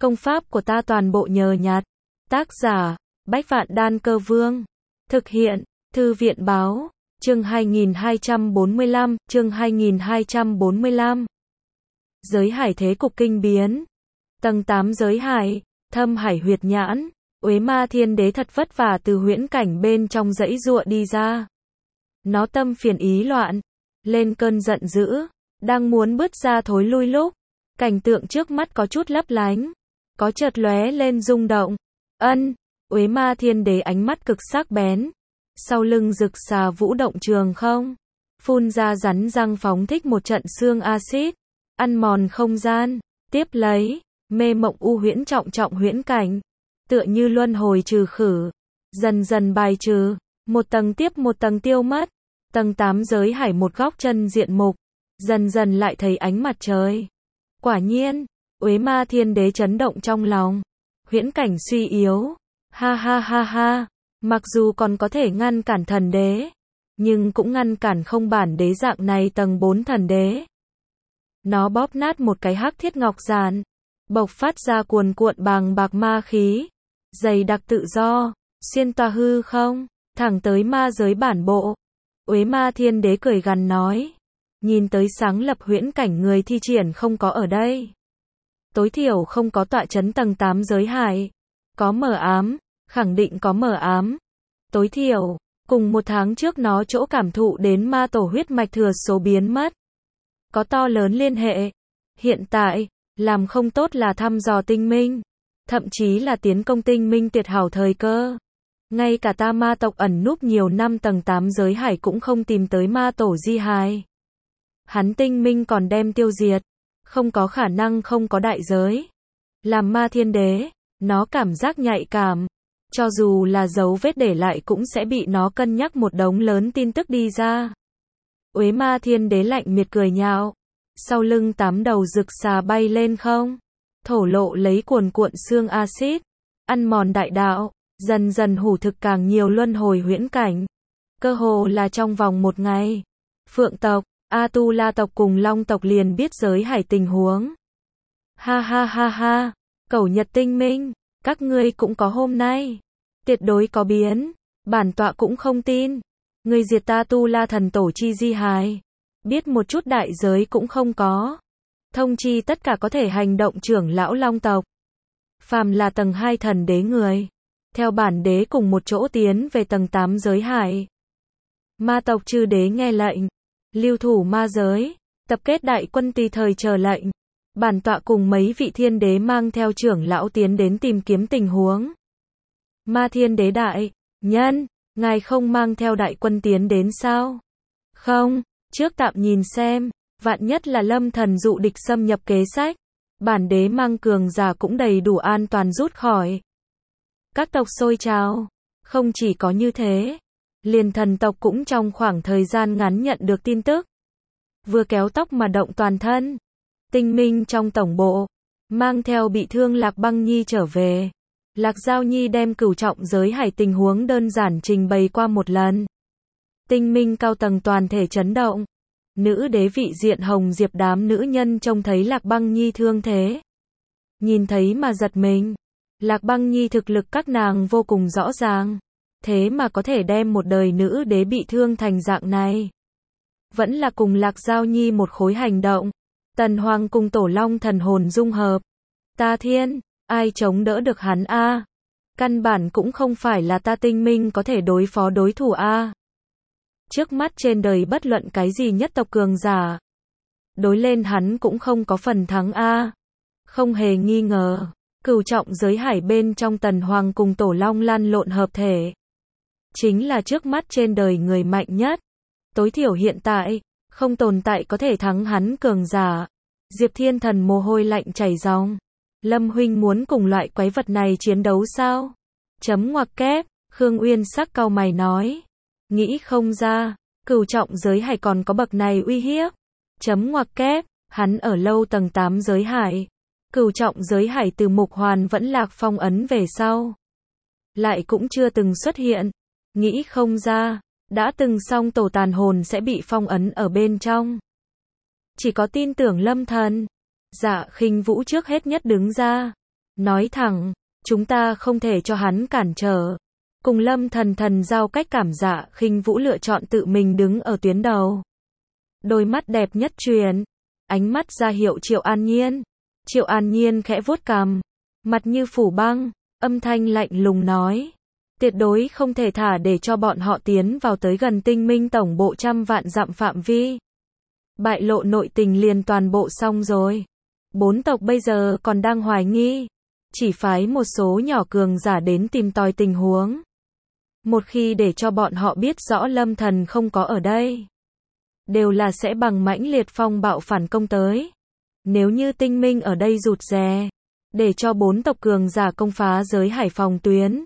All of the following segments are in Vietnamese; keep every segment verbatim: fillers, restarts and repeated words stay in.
Công pháp của ta toàn bộ nhờ nhặt. Tác giả, Bách Vạn Đan Cơ Vương. Thực hiện, Thư viện Báo. Chương hai nghìn hai trăm bốn mươi lăm, chương hai nghìn hai trăm bốn mươi lăm. Giới hải thế cục kinh biến. Tầng tám giới hải, Thâm Hải huyệt nhãn, Uế Ma Thiên Đế thật vất vả từ huyễn cảnh bên trong dãy giụa đi ra. Nó tâm phiền ý loạn, lên cơn giận dữ, đang muốn bứt ra thối lui lúc, cảnh tượng trước mắt có chút lấp lánh, có chợt lóe lên rung động. Ân, Uế Ma Thiên Đế ánh mắt cực sắc bén, sau lưng rực xà vũ động trường không, phun ra rắn răng phóng thích một trận xương axit, ăn mòn không gian, tiếp lấy, mê mộng u huyễn trọng trọng huyễn cảnh, tựa như luân hồi trừ khử, dần dần bài trừ, một tầng tiếp một tầng tiêu mất, tầng tám giới hải một góc chân diện mục, dần dần lại thấy ánh mặt trời. Quả nhiên, Uế Ma Thiên Đế chấn động trong lòng, huyễn cảnh suy yếu, ha ha ha ha, mặc dù còn có thể ngăn cản thần đế, nhưng cũng ngăn cản không bản đế dạng này tầng bốn thần đế. Nó bóp nát một cái hắc thiết ngọc giản, bộc phát ra cuồn cuộn bàng bạc ma khí, dày đặc tự do, xuyên toa hư không, thẳng tới ma giới bản bộ. Uế Ma Thiên Đế cười gằn nói, nhìn tới sáng lập huyễn cảnh người thi triển không có ở đây. Tối thiểu không có tọa chấn tầng tám giới hải. Có mờ ám, khẳng định có mờ ám. Tối thiểu, cùng một tháng trước nó chỗ cảm thụ đến ma tổ huyết mạch thừa số biến mất. Có to lớn liên hệ. Hiện tại, làm không tốt là thăm dò tinh minh. Thậm chí là tiến công tinh minh tuyệt hảo thời cơ. Ngay cả ta ma tộc ẩn núp nhiều năm tầng tám giới hải cũng không tìm tới ma tổ di hài. Hắn tinh minh còn đem tiêu diệt. Không có khả năng không có đại giới. Làm ma thiên đế, nó cảm giác nhạy cảm. Cho dù là dấu vết để lại cũng sẽ bị nó cân nhắc một đống lớn tin tức đi ra. Uế Ma Thiên Đế lạnh miệt cười nhạo. Sau lưng tám đầu rực xà bay lên không. Thổ lộ lấy cuồn cuộn xương axit. Ăn mòn đại đạo. Dần dần hủ thực càng nhiều luân hồi huyễn cảnh. Cơ hồ là trong vòng một ngày. Phượng tộc, A-tu-la tộc cùng Long tộc liền biết giới hải tình huống. Ha ha ha ha. Cẩu Nhật tinh minh. Các ngươi cũng có hôm nay. Tuyệt đối có biến. Bản tọa cũng không tin. Ngươi diệt ta tu la thần tổ chi di hài. Biết một chút đại giới cũng không có. Thông chi tất cả có thể hành động trưởng lão Long tộc. Phàm là tầng hai thần đế người. Theo bản đế cùng một chỗ tiến về tầng tám giới hải. Ma tộc chư đế nghe lệnh. Lưu thủ ma giới. Tập kết đại quân tùy thời chờ lệnh. Bản tọa cùng mấy vị thiên đế mang theo trưởng lão tiến đến tìm kiếm tình huống. Ma Thiên Đế đại nhân, ngài không mang theo đại quân tiến đến sao? Không, trước tạm nhìn xem, vạn nhất là lâm thần dụ địch xâm nhập kế sách. Bản đế mang cường giả cũng đầy đủ an toàn rút khỏi. Các tộc sôi trào, không chỉ có như thế, liền thần tộc cũng trong khoảng thời gian ngắn nhận được tin tức. Vừa kéo tóc mà động toàn thân. Tinh minh trong tổng bộ, mang theo bị thương Lạc Băng Nhi trở về. Lạc Giao Nhi đem cửu trọng giới hải tình huống đơn giản trình bày qua một lần. Tinh minh cao tầng toàn thể chấn động. Nữ đế vị diện Hồng Diệp đám nữ nhân trông thấy Lạc Băng Nhi thương thế. Nhìn thấy mà giật mình. Lạc Băng Nhi thực lực các nàng vô cùng rõ ràng. Thế mà có thể đem một đời nữ đế bị thương thành dạng này. Vẫn là cùng Lạc Giao Nhi một khối hành động. Tần Hoàng cùng Tổ Long thần hồn dung hợp. Ta thiên, ai chống đỡ được hắn a? Căn bản cũng không phải là ta tinh minh có thể đối phó đối thủ a. Trước mắt trên đời bất luận cái gì nhất tộc cường giả. Đối lên hắn cũng không có phần thắng a. Không hề nghi ngờ, cửu trọng giới hải bên trong Tần Hoàng cùng Tổ Long lăn lộn hợp thể. Chính là trước mắt trên đời người mạnh nhất. Tối thiểu hiện tại. Không tồn tại có thể thắng hắn cường giả. Diệp Thiên Thần mồ hôi lạnh chảy ròng. Lâm huynh muốn cùng loại quái vật này chiến đấu sao? Chấm ngoặc kép, Khương Uyên sắc cau mày nói. Nghĩ không ra, cửu trọng giới hải còn có bậc này uy hiếp. Chấm ngoặc kép, hắn ở lâu tầng tám giới hải. Cửu trọng giới hải từ Mục Hoàn vẫn lạc phong ấn về sau. Lại cũng chưa từng xuất hiện. Nghĩ không ra. Đã từng xong tổ tàn hồn sẽ bị phong ấn ở bên trong. Chỉ có tin tưởng lâm thần. Dạ Khinh Vũ trước hết nhất đứng ra. nói thẳng, chúng ta không thể cho hắn cản trở. Cùng Lâm Thần Thần giao cách cảm dạ, Khinh Vũ lựa chọn tự mình đứng ở tuyến đầu. Đôi mắt đẹp nhất truyền, ánh mắt ra hiệu Triệu An Nhiên. Triệu An Nhiên khẽ vuốt cằm, mặt như phủ băng, âm thanh lạnh lùng nói. Tuyệt đối không thể thả để cho bọn họ tiến vào tới gần Tinh Minh tổng bộ trăm vạn dặm phạm vi. Bại lộ nội tình liền toàn bộ xong rồi. Bốn tộc bây giờ còn đang hoài nghi. Chỉ phái một số nhỏ cường giả đến tìm tòi tình huống. Một khi để cho bọn họ biết rõ Lâm Thần không có ở đây, đều là sẽ bằng mãnh liệt phong bạo phản công tới. Nếu như Tinh Minh ở đây rụt rè, để cho bốn tộc cường giả công phá giới hải phòng tuyến,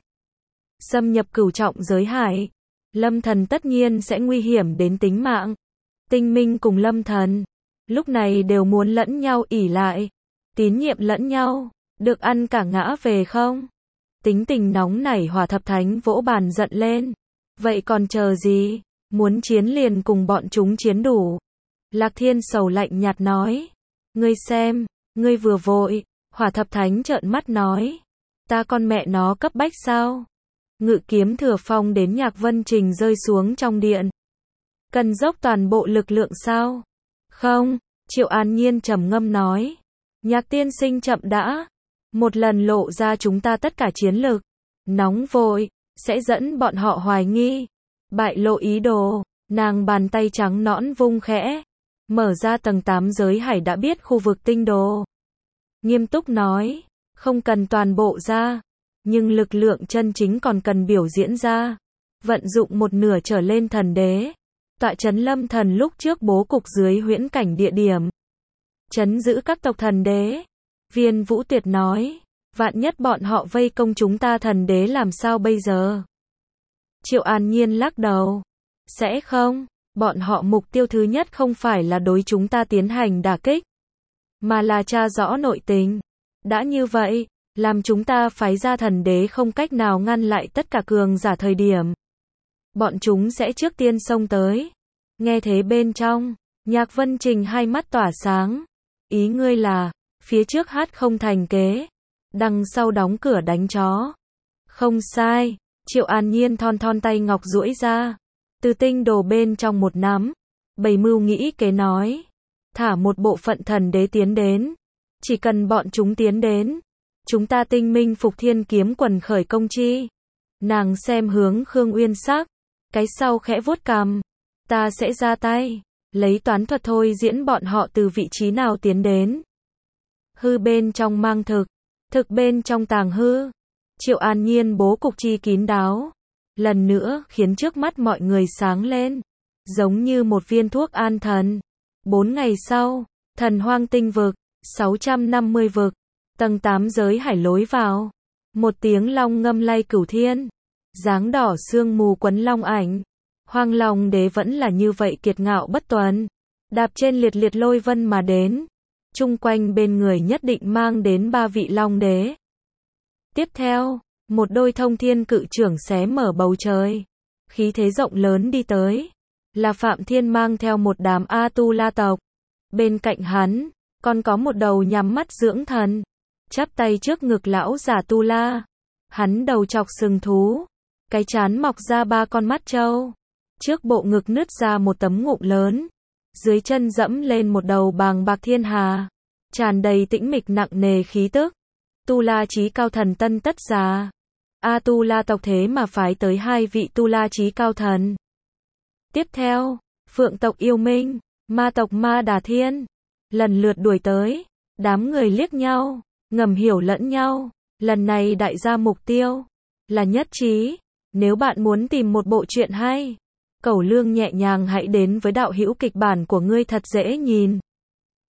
xâm nhập cửu trọng giới hải, Lâm Thần tất nhiên sẽ nguy hiểm đến tính mạng. Tinh Minh cùng Lâm Thần, lúc này đều muốn lẫn nhau ỷ lại, tín nhiệm lẫn nhau, được ăn cả ngã về không? Tính tình nóng nảy Hỏa Thập Thánh vỗ bàn giận lên. Vậy còn chờ gì? Muốn chiến liền cùng bọn chúng chiến đủ. Lạc Thiên sầu lạnh nhạt nói. Ngươi xem, ngươi vừa vội. Hỏa Thập Thánh trợn mắt nói. Ta con mẹ nó cấp bách sao? Ngự kiếm thừa phong đến Nhạc Vân Trình rơi xuống trong điện. Cần dốc toàn bộ lực lượng sao? Không, Triệu An Nhiên trầm ngâm nói. Nhạc tiên sinh chậm đã. Một lần lộ ra chúng ta tất cả chiến lực. Nóng vội, sẽ dẫn bọn họ hoài nghi. Bại lộ ý đồ, nàng bàn tay trắng nõn vung khẽ. Mở ra tầng tám giới hải đã biết khu vực tinh đồ. Nghiêm túc nói, không cần toàn bộ ra. Nhưng lực lượng chân chính còn cần biểu diễn ra. Vận dụng một nửa trở lên thần đế. Tọa trấn Lâm Thần lúc trước bố cục dưới huyễn cảnh địa điểm. Trấn giữ các tộc thần đế. Viên Vũ Tuyệt nói, vạn nhất bọn họ vây công chúng ta thần đế làm sao bây giờ? Triệu An Nhiên lắc đầu. Sẽ không, bọn họ mục tiêu thứ nhất không phải là đối chúng ta tiến hành đả kích, mà là tra rõ nội tình. Đã như vậy, làm chúng ta phái ra thần đế không cách nào ngăn lại tất cả cường giả thời điểm. Bọn chúng sẽ trước tiên xông tới. Nghe thế bên trong, Nhạc Vân Trình hai mắt tỏa sáng. Ý ngươi là, phía trước hát không thành kế, đằng sau đóng cửa đánh chó. Không sai, Triệu An Nhiên thon thon tay ngọc duỗi ra, từ tinh đồ bên trong một nắm, bày mưu nghĩ kế nói, thả một bộ phận thần đế tiến đến, chỉ cần bọn chúng tiến đến, chúng ta Tinh Minh Phục Thiên kiếm quần khởi công chi. Nàng xem hướng Khương Uyên sắc, cái sau khẽ vuốt cằm, ta sẽ ra tay, lấy toán thuật thôi diễn bọn họ từ vị trí nào tiến đến. Hư bên trong mang thực, thực bên trong tàng hư. Triệu An Nhiên bố cục chi kín đáo, lần nữa khiến trước mắt mọi người sáng lên, giống như một viên thuốc an thần. Bốn ngày sau, Thần Hoang Tinh vực, sáu trăm năm mươi vực, tầng tám giới hải lối vào. Một tiếng long ngâm lay cửu thiên, dáng đỏ sương mù quấn long ảnh. Hoang Long Đế vẫn là như vậy kiệt ngạo bất tuần, đạp trên liệt liệt lôi vân mà đến. Chung quanh bên người nhất định mang đến ba vị Long Đế. Tiếp theo, một đôi thông thiên cự trưởng xé mở bầu trời. Khí thế rộng lớn đi tới. Là Phạm Thiên mang theo một đám A-tu-la tộc. Bên cạnh hắn, còn có một đầu nhắm mắt dưỡng thần. Chắp tay trước ngực lão giả tu-la. Hắn đầu chọc sừng thú. Cái trán mọc ra ba con mắt trâu. Trước bộ ngực nứt ra một tấm ngụm lớn. Dưới chân dẫm lên một đầu bàng bạc thiên hà. Tràn đầy tĩnh mịch nặng nề khí tức. Tu-la chí cao thần tân tất già. A-tu-la tộc thế mà phái tới hai vị tu-la chí cao thần. Tiếp theo, Phượng tộc Yêu Minh, Ma tộc Ma Đà Thiên, lần lượt đuổi tới. Đám người liếc nhau, ngầm hiểu lẫn nhau. Lần này đại gia mục tiêu là nhất trí. Nếu bạn muốn tìm một bộ truyện hay, Cẩu Lương nhẹ nhàng hãy đến với đạo hữu kịch bản của ngươi thật dễ nhìn.